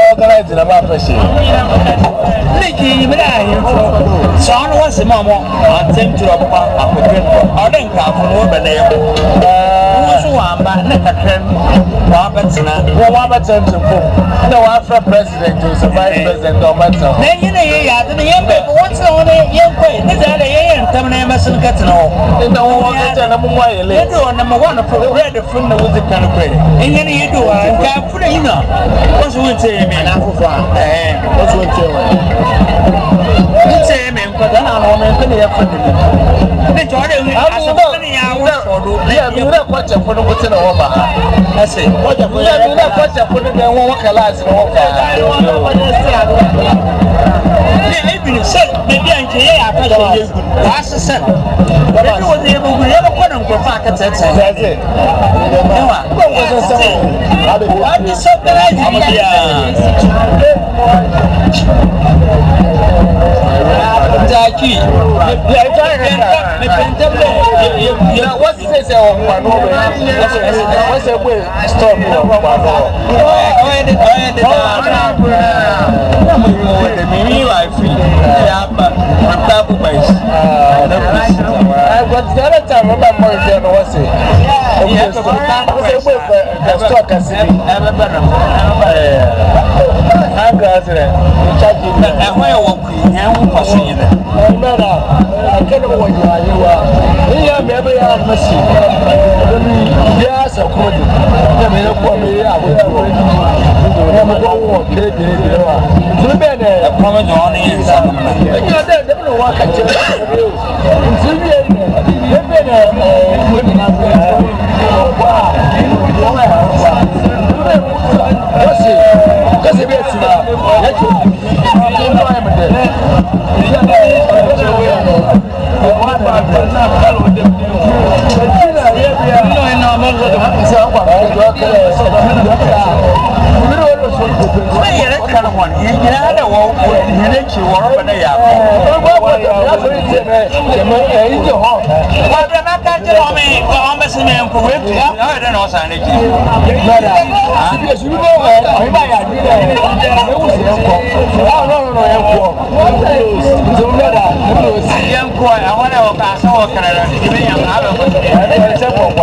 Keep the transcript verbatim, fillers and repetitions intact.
organize na ba fashi Niki mi da yin fo so no wase mamo antem tro pa akoten o den ka fo wo be na yo wo so wa ba na kakran wa betina wo wa betin fo na wa fra president to vice president o betin na yin ye ya de yin be wo tse ho ne yin ko ne da da yin tam na masin katina ho na wo wo ka na mu wa ye le do na mo wa no for red fun na wo de kan ko yin ye do ka fu na yin no wo so wo tse me na fo fa eh wo so wo tse wa Nse me nkwada na no me nkene ya fadi. Ne jore wi asaba ne ya wo sodo. Ya mi na kwache fodo ko tena wo ba. Ase. Kwache fodo ya mi na kwache fodo de wo class no wo ka. Ne e bi se ne bi anke ya ka so ye gu. Wa sese. Ne wo ne bu gu ye ko na nko fa ka tete. Zaze. Ewa. Ko ko so se. Abi so kara ji ya. Jackie, ya ita ka me pentembe ya what's this o kwa no be what's the way stop o kwa no o ede o ede da na mo mo de mi wa fi ya ba ta bu bai ah I got the other time remember more than what's it yeah so what's the way the stock as it e be be na eh anga zere charge e ho e wo ku e ho kwaso yin Mera, akene wo ya yewa. Iya me be ya masi. Ni ya sa ko de. Na me na ko me ya bo. Na mo ko wo de de de wa. Tun be ne. e ko me jo ni yin sa na Iya de de no wa ka che. Tun be ne. Be be ne eh ni na be. Wa. Wo ma ha wa. Kasi. Kasi be sima. Ya chu. Ni no ya me de. I want to pass over Canada.